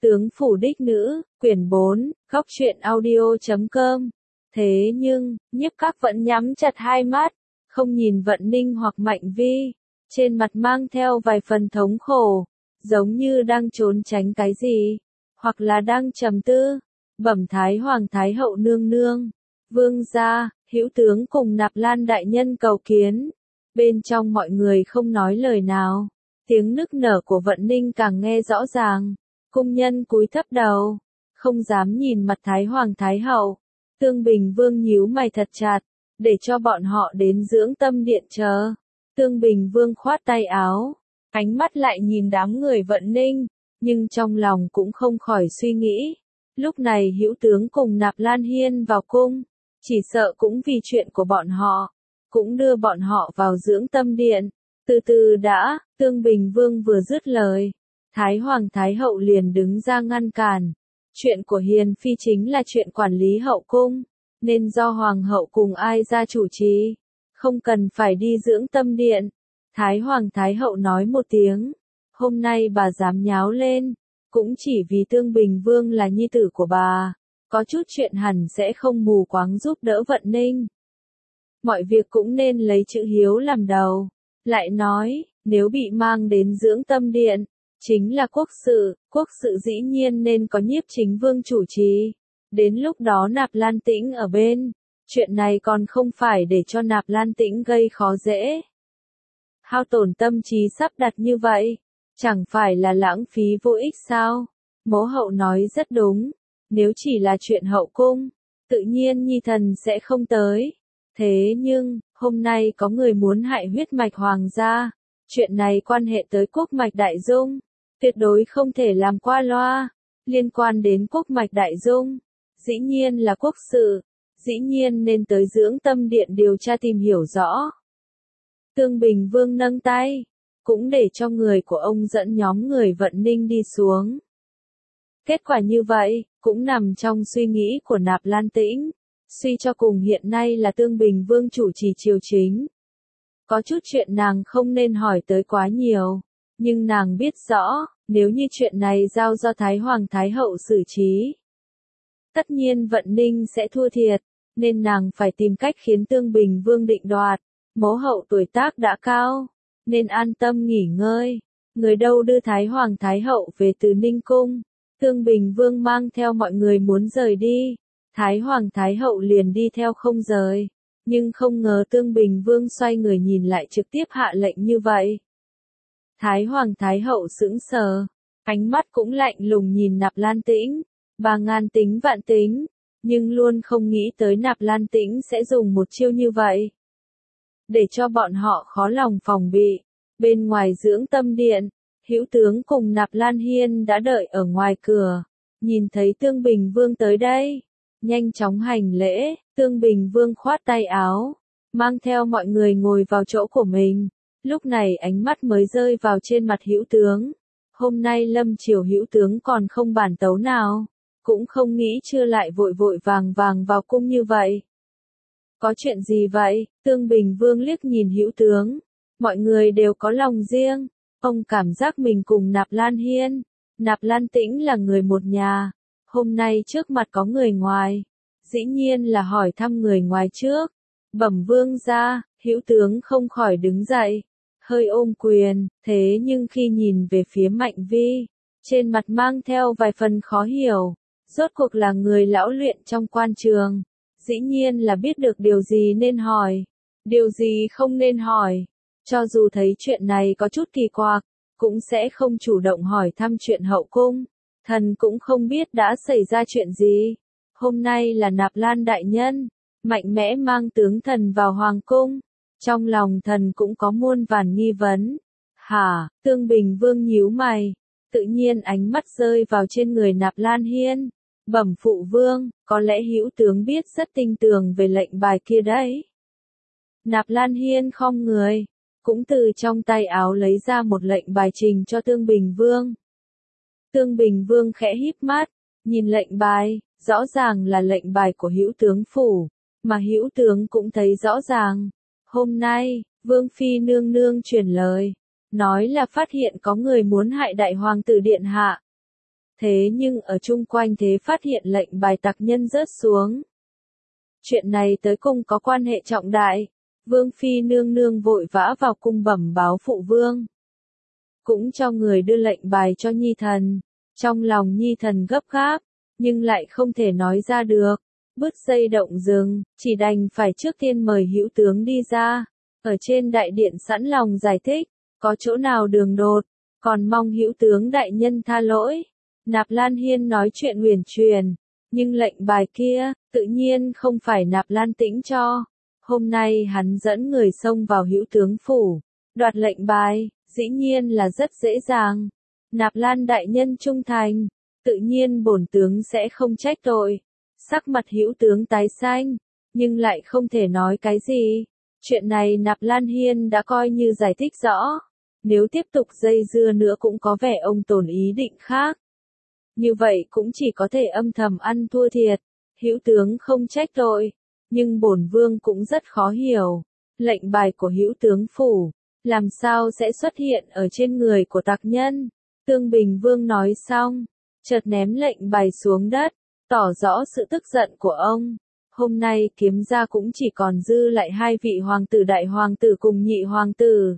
Tướng phủ đích nữ, quyển 4, góc truyện audio.com. Thế nhưng, Nhiếp Các vẫn nhắm chặt hai mắt, không nhìn Vận Ninh hoặc Mạnh Vi, trên mặt mang theo vài phần thống khổ, giống như đang trốn tránh cái gì, hoặc là đang trầm tư. Bẩm Thái Hoàng Thái Hậu nương nương, vương gia, hữu tướng cùng Nạp Lan đại nhân cầu kiến. Bên trong mọi người không nói lời nào, tiếng nức nở của Vận Ninh càng nghe rõ ràng. Cung nhân cúi thấp đầu, không dám nhìn mặt Thái Hoàng Thái Hậu. Tương Bình Vương nhíu mày thật chặt, để cho bọn họ đến dưỡng tâm điện chờ. Tương Bình Vương khoát tay áo, ánh mắt lại nhìn đám người Vận Ninh, nhưng trong lòng cũng không khỏi suy nghĩ. Lúc này hữu tướng cùng Nạp Lan Hiên vào cung, chỉ sợ cũng vì chuyện của bọn họ, cũng đưa bọn họ vào dưỡng tâm điện. Từ từ đã, Tương Bình Vương vừa dứt lời, Thái Hoàng Thái Hậu liền đứng ra ngăn cản. Chuyện của Hiền Phi chính là chuyện quản lý hậu cung, nên do Hoàng hậu cùng ai ra chủ trì, không cần phải đi dưỡng tâm điện. Thái Hoàng Thái Hậu nói một tiếng, hôm nay bà dám nháo lên, cũng chỉ vì Tương Bình Vương là nhi tử của bà, có chút chuyện hẳn sẽ không mù quáng giúp đỡ Vận Ninh. Mọi việc cũng nên lấy chữ hiếu làm đầu. Lại nói, nếu bị mang đến dưỡng tâm điện, chính là quốc sự dĩ nhiên nên có Nhiếp Chính Vương chủ trì. Đến lúc đó Nạp Lan Tĩnh ở bên, chuyện này còn không phải để cho Nạp Lan Tĩnh gây khó dễ. Hao tổn tâm trí sắp đặt như vậy, chẳng phải là lãng phí vô ích sao? Mẫu hậu nói rất đúng, nếu chỉ là chuyện hậu cung, tự nhiên nhi thần sẽ không tới. Thế nhưng, hôm nay có người muốn hại huyết mạch hoàng gia, chuyện này quan hệ tới quốc mạch Đại Dung, tuyệt đối không thể làm qua loa. Liên quan đến quốc mạch Đại Dung, dĩ nhiên là quốc sự, dĩ nhiên nên tới dưỡng tâm điện điều tra tìm hiểu rõ. Tương Bình Vương nâng tay, cũng để cho người của ông dẫn nhóm người Vận Ninh đi xuống. Kết quả như vậy, cũng nằm trong suy nghĩ của Nạp Lan Tĩnh. Suy cho cùng hiện nay là Tương Bình Vương chủ trì triều chính. Có chút chuyện nàng không nên hỏi tới quá nhiều, nhưng nàng biết rõ, nếu như chuyện này giao do Thái Hoàng Thái Hậu xử trí, tất nhiên Vận Ninh sẽ thua thiệt, nên nàng phải tìm cách khiến Tương Bình Vương định đoạt. Mẫu hậu tuổi tác đã cao, nên an tâm nghỉ ngơi. Người đâu đưa Thái Hoàng Thái Hậu về từ Ninh Cung. Tương Bình Vương mang theo mọi người muốn rời đi. Thái Hoàng Thái Hậu liền đi theo không rời, nhưng không ngờ Tương Bình Vương xoay người nhìn lại trực tiếp hạ lệnh như vậy. Thái Hoàng Thái Hậu sững sờ, ánh mắt cũng lạnh lùng nhìn Nạp Lan Tĩnh, bà ngàn tính vạn tính, nhưng luôn không nghĩ tới Nạp Lan Tĩnh sẽ dùng một chiêu như vậy, để cho bọn họ khó lòng phòng bị. Bên ngoài dưỡng tâm điện, hữu tướng cùng Nạp Lan Hiên đã đợi ở ngoài cửa, nhìn thấy Tương Bình Vương tới đây, nhanh chóng hành lễ. Tương Bình Vương khoát tay áo, mang theo mọi người ngồi vào chỗ của mình. Lúc này ánh mắt mới rơi vào trên mặt hữu tướng. Hôm nay lâm triều hữu tướng còn không bản tấu nào, cũng không nghĩ chưa lại vội vội vàng vàng vào cung như vậy. Có chuyện gì vậy? Tương Bình Vương liếc nhìn hữu tướng. Mọi người đều có lòng riêng. Ông cảm giác mình cùng Nạp Lan Hiên, Nạp Lan Tĩnh là người một nhà. Hôm nay trước mặt có người ngoài, dĩ nhiên là hỏi thăm người ngoài trước. Bẩm vương gia, hữu tướng không khỏi đứng dậy, hơi ôm quyền. Thế nhưng khi nhìn về phía Mạnh Vi, trên mặt mang theo vài phần khó hiểu. Rốt cuộc là người lão luyện trong quan trường, dĩ nhiên là biết được điều gì nên hỏi, điều gì không nên hỏi. Cho dù thấy chuyện này có chút kỳ quặc, cũng sẽ không chủ động hỏi thăm chuyện hậu cung. Thần cũng không biết đã xảy ra chuyện gì. Hôm nay là Nạp Lan đại nhân mạnh mẽ mang tướng thần vào hoàng cung, trong lòng thần cũng có muôn vàn nghi vấn. Hả? Tương Bình Vương nhíu mày, tự nhiên ánh mắt rơi vào trên người Nạp Lan Hiên. Bẩm phụ vương, có lẽ hữu tướng biết rất tinh tường về lệnh bài kia đấy. Nạp Lan Hiên khom người, cũng từ trong tay áo lấy ra một lệnh bài trình cho Tương Bình Vương. Tương Bình Vương khẽ híp mắt, nhìn lệnh bài, rõ ràng là lệnh bài của hữu tướng phủ, mà hữu tướng cũng thấy rõ ràng. Hôm nay, Vương Phi nương nương truyền lời, nói là phát hiện có người muốn hại đại hoàng tử điện hạ. Thế nhưng ở chung quanh thế phát hiện lệnh bài tặc nhân rớt xuống. Chuyện này tới cung có quan hệ trọng đại. Vương phi nương nương vội vã vào cung bẩm báo phụ vương. Cũng cho người đưa lệnh bài cho nhi thần. Trong lòng nhi thần gấp gáp, nhưng lại không thể nói ra được. Bứt dây động rừng, chỉ đành phải trước tiên mời hữu tướng đi ra. Ở trên đại điện sẵn lòng giải thích, có chỗ nào đường đột, còn mong hữu tướng đại nhân tha lỗi. Nạp Lan Hiên nói chuyện huyền truyền, nhưng lệnh bài kia, tự nhiên không phải Nạp Lan Tĩnh cho. Hôm nay hắn dẫn người xông vào hữu tướng phủ, đoạt lệnh bài, dĩ nhiên là rất dễ dàng. Nạp Lan đại nhân trung thành, tự nhiên bổn tướng sẽ không trách tội. Sắc mặt hữu tướng tái xanh, nhưng lại không thể nói cái gì. Chuyện này Nạp Lan Hiên đã coi như giải thích rõ. Nếu tiếp tục dây dưa nữa cũng có vẻ ông tồn ý định khác. Như vậy cũng chỉ có thể âm thầm ăn thua thiệt. Hữu tướng không trách tội, nhưng bổn vương cũng rất khó hiểu. Lệnh bài của hữu tướng phủ, làm sao sẽ xuất hiện ở trên người của tặc nhân? Tương Bình Vương nói xong, chợt ném lệnh bài xuống đất, tỏ rõ sự tức giận của ông. Hôm nay Kiếm gia cũng chỉ còn dư lại hai vị hoàng tử, đại hoàng tử cùng nhị hoàng tử.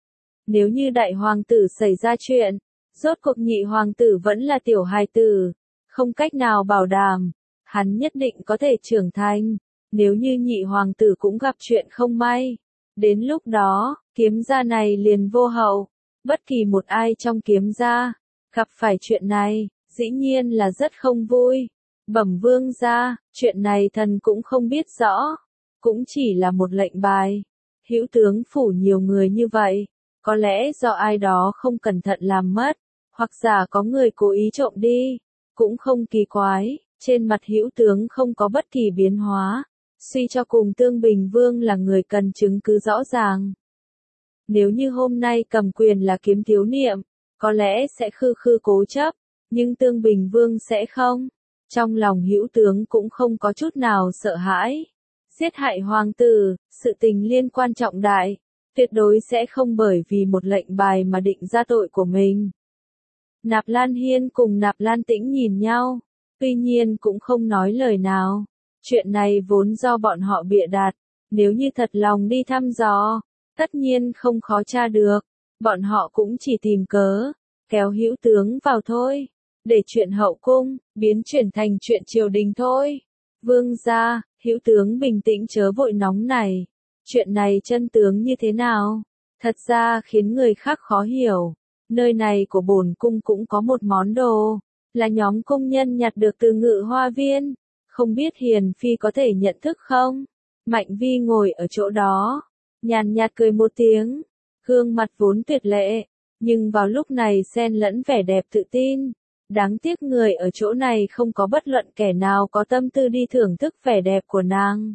Nếu như đại hoàng tử xảy ra chuyện, rốt cuộc nhị hoàng tử vẫn là tiểu hài tử, không cách nào bảo đảm, hắn nhất định có thể trưởng thành. Nếu như nhị hoàng tử cũng gặp chuyện không may, đến lúc đó, Kiếm gia này liền vô hậu. Bất kỳ một ai trong Kiếm gia gặp phải chuyện này, dĩ nhiên là rất không vui. Bẩm vương gia, chuyện này thần cũng không biết rõ, cũng chỉ là một lệnh bài. Hữu tướng phủ nhiều người như vậy, có lẽ do ai đó không cẩn thận làm mất, hoặc giả có người cố ý trộm đi, cũng không kỳ quái. Trên mặt hữu tướng không có bất kỳ biến hóa, suy cho cùng Tương Bình Vương là người cần chứng cứ rõ ràng. Nếu như hôm nay cầm quyền là Kiếm thiếu niệm, có lẽ sẽ khư khư cố chấp, nhưng Tương Bình Vương sẽ không. Trong lòng hữu tướng cũng không có chút nào sợ hãi. Giết hại hoàng tử, sự tình liên quan trọng đại, tuyệt đối sẽ không bởi vì một lệnh bài mà định ra tội của mình. Nạp Lan Hiên cùng Nạp Lan Tĩnh nhìn nhau, tuy nhiên cũng không nói lời nào. Chuyện này vốn do bọn họ bịa đặt, nếu như thật lòng đi thăm dò, tất nhiên không khó tra được. Bọn họ cũng chỉ tìm cớ, kéo hữu tướng vào thôi, để chuyện hậu cung biến chuyển thành chuyện triều đình thôi. Vương gia, hữu tướng bình tĩnh chớ vội nóng này. Chuyện này chân tướng như thế nào? Thật ra khiến người khác khó hiểu. Nơi này của bổn cung cũng có một món đồ, là nhóm công nhân nhặt được từ Ngự Hoa Viên. Không biết Hiền Phi có thể nhận thức không? Mạnh Vi ngồi ở chỗ đó, nhàn nhạt cười một tiếng, gương mặt vốn tuyệt lệ, nhưng vào lúc này xen lẫn vẻ đẹp tự tin. Đáng tiếc người ở chỗ này không có bất luận kẻ nào có tâm tư đi thưởng thức vẻ đẹp của nàng.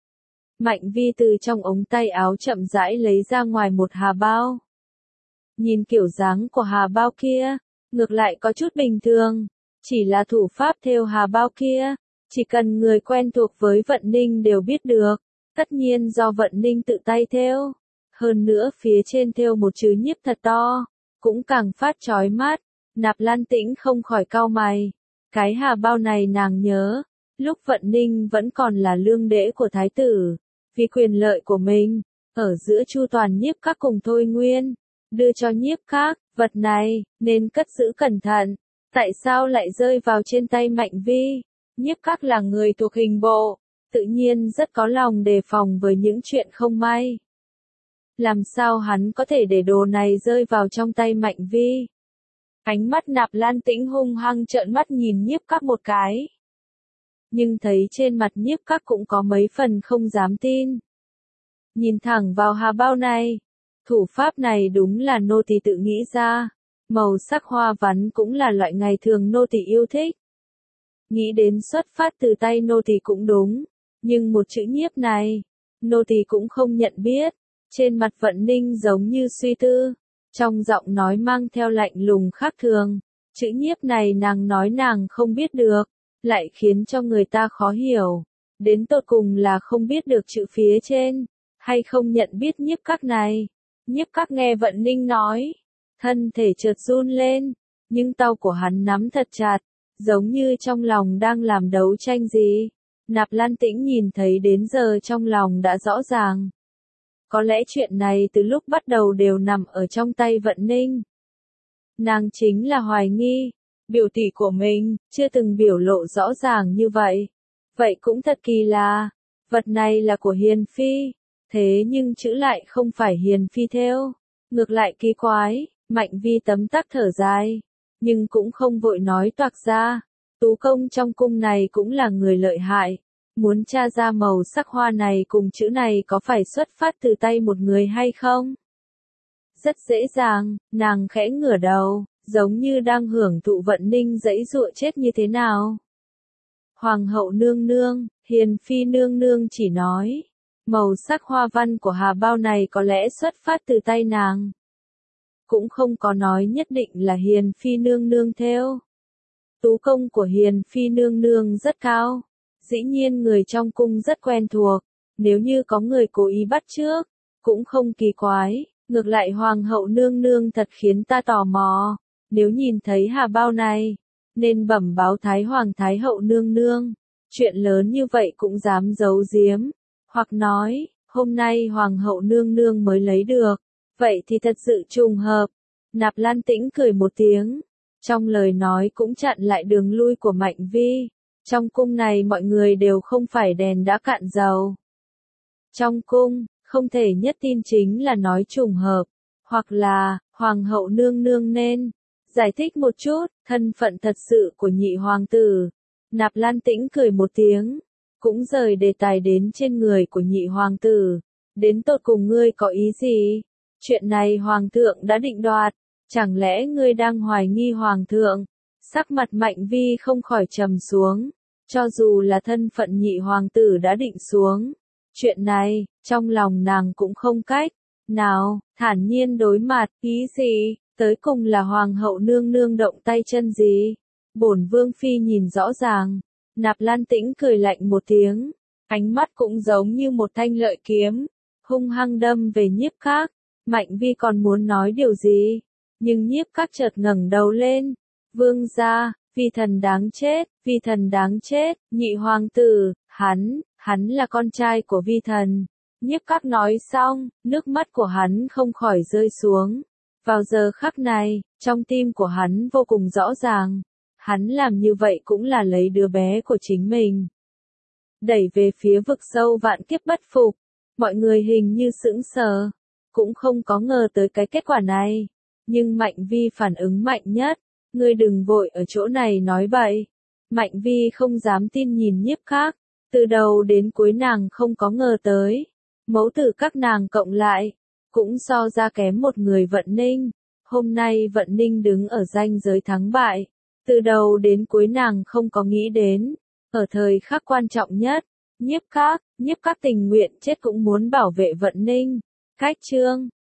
Mạnh Vi từ trong ống tay áo chậm rãi lấy ra ngoài một hà bao. Nhìn kiểu dáng của hà bao kia, ngược lại có chút bình thường, chỉ là thủ pháp thêu hà bao kia, chỉ cần người quen thuộc với Vận Ninh đều biết được, tất nhiên do Vận Ninh tự tay thêu. Hơn nữa phía trên thêu một chữ nhiếp thật to, cũng càng phát chói mắt. Nạp Lan Tĩnh không khỏi cau mày. Cái hà bao này nàng nhớ, lúc Vận Ninh vẫn còn là lương đễ của thái tử, vì quyền lợi của mình, ở giữa Chu Toàn Nhiếp Các cùng Thôi Nguyên, đưa cho Nhiếp Các, vật này, nên cất giữ cẩn thận. Tại sao lại rơi vào trên tay Mạnh Vi? Nhiếp Các là người thuộc hình bộ, tự nhiên rất có lòng đề phòng với những chuyện không may. Làm sao hắn có thể để đồ này rơi vào trong tay Mạnh Vi? Ánh mắt Nạp Lan Tĩnh hung hăng trợn mắt nhìn Nhiếp Các một cái. Nhưng thấy trên mặt Nhiếp Các cũng có mấy phần không dám tin. Nhìn thẳng vào hà bao này, thủ pháp này đúng là nô tỳ tự nghĩ ra, màu sắc hoa văn cũng là loại ngày thường nô tỳ yêu thích. Nghĩ đến xuất phát từ tay nô tỳ cũng đúng, nhưng một chữ nhiếp này, nô tỳ cũng không nhận biết. Trên mặt Vận Ninh giống như suy tư, trong giọng nói mang theo lạnh lùng khác thường. Chữ nhiếp này nàng nói nàng không biết được, lại khiến cho người ta khó hiểu. Đến tột cùng là không biết được chữ phía trên, hay không nhận biết Nhiếp Các này. Nhiếp Các nghe Vận Ninh nói, thân thể chợt run lên, nhưng tay của hắn nắm thật chặt, giống như trong lòng đang làm đấu tranh gì. Nạp Lan Tĩnh nhìn thấy đến giờ trong lòng đã rõ ràng. Có lẽ chuyện này từ lúc bắt đầu đều nằm ở trong tay Vận Ninh. Nàng chính là hoài nghi, biểu tỷ của mình, chưa từng biểu lộ rõ ràng như vậy. Vậy cũng thật kỳ lạ, vật này là của Hiền Phi, thế nhưng chữ lại không phải Hiền Phi thêu. Ngược lại kỳ quái, Mạnh Vi tấm tắc thở dài, nhưng cũng không vội nói toạc ra. Tú công trong cung này cũng là người lợi hại, muốn tra ra màu sắc hoa này cùng chữ này có phải xuất phát từ tay một người hay không? Rất dễ dàng, nàng khẽ ngửa đầu, giống như đang hưởng thụ Vận Ninh giãy giụa chết như thế nào. Hoàng hậu nương nương, Hiền Phi nương nương chỉ nói, màu sắc hoa văn của hà bao này có lẽ xuất phát từ tay nàng. Cũng không có nói nhất định là Hiền Phi nương nương thêu. Tú công của Hiền Phi nương nương rất cao, dĩ nhiên người trong cung rất quen thuộc, nếu như có người cố ý bắt chước, cũng không kỳ quái, ngược lại Hoàng hậu nương nương thật khiến ta tò mò, nếu nhìn thấy hà bao này, nên bẩm báo Thái Hoàng Thái hậu nương nương, chuyện lớn như vậy cũng dám giấu giếm, hoặc nói, hôm nay Hoàng hậu nương nương mới lấy được, vậy thì thật sự trùng hợp. Nạp Lan Tĩnh cười một tiếng, trong lời nói cũng chặn lại đường lui của Mạnh Vi. Trong cung này mọi người đều không phải đèn đã cạn dầu. Trong cung, không thể nhất tin chính là nói trùng hợp, hoặc là, Hoàng hậu nương nương nên giải thích một chút, thân phận thật sự của nhị hoàng tử. Nạp Lan Tĩnh cười một tiếng, cũng rời đề tài đến trên người của nhị hoàng tử. Đến tột cùng ngươi có ý gì? Chuyện này hoàng thượng đã định đoạt, chẳng lẽ ngươi đang hoài nghi hoàng thượng? Sắc mặt Mạnh Vi không khỏi trầm xuống, cho dù là thân phận nhị hoàng tử đã định xuống. Chuyện này, trong lòng nàng cũng không cách nào thản nhiên đối mặt, ý gì, tới cùng là hoàng hậu nương nương động tay chân gì. Bổn vương phi nhìn rõ ràng. Nạp Lan Tĩnh cười lạnh một tiếng, ánh mắt cũng giống như một thanh lợi kiếm, hung hăng đâm về Nhiếp Các. Mạnh Vi còn muốn nói điều gì, nhưng Nhiếp Các chợt ngẩng đầu lên. Vương gia, vi thần đáng chết, vi thần đáng chết, nhị hoàng tử, hắn là con trai của vi thần. Nhiếp Các nói xong, nước mắt của hắn không khỏi rơi xuống. Vào giờ khắc này, trong tim của hắn vô cùng rõ ràng, hắn làm như vậy cũng là lấy đứa bé của chính mình đẩy về phía vực sâu vạn kiếp bất phục. Mọi người hình như sững sờ, cũng không có ngờ tới cái kết quả này, nhưng Mạnh Vi phản ứng mạnh nhất. Ngươi đừng vội ở chỗ này nói bậy. Mạnh Vi không dám tin nhìn Nhiếp Các, từ đầu đến cuối nàng không có ngờ tới, mẫu tử các nàng cộng lại, cũng so ra kém một người Vận Ninh. Hôm nay Vận Ninh đứng ở ranh giới thắng bại, từ đầu đến cuối nàng không có nghĩ đến, ở thời khắc quan trọng nhất, Nhiếp Các tình nguyện chết cũng muốn bảo vệ Vận Ninh. Cách chương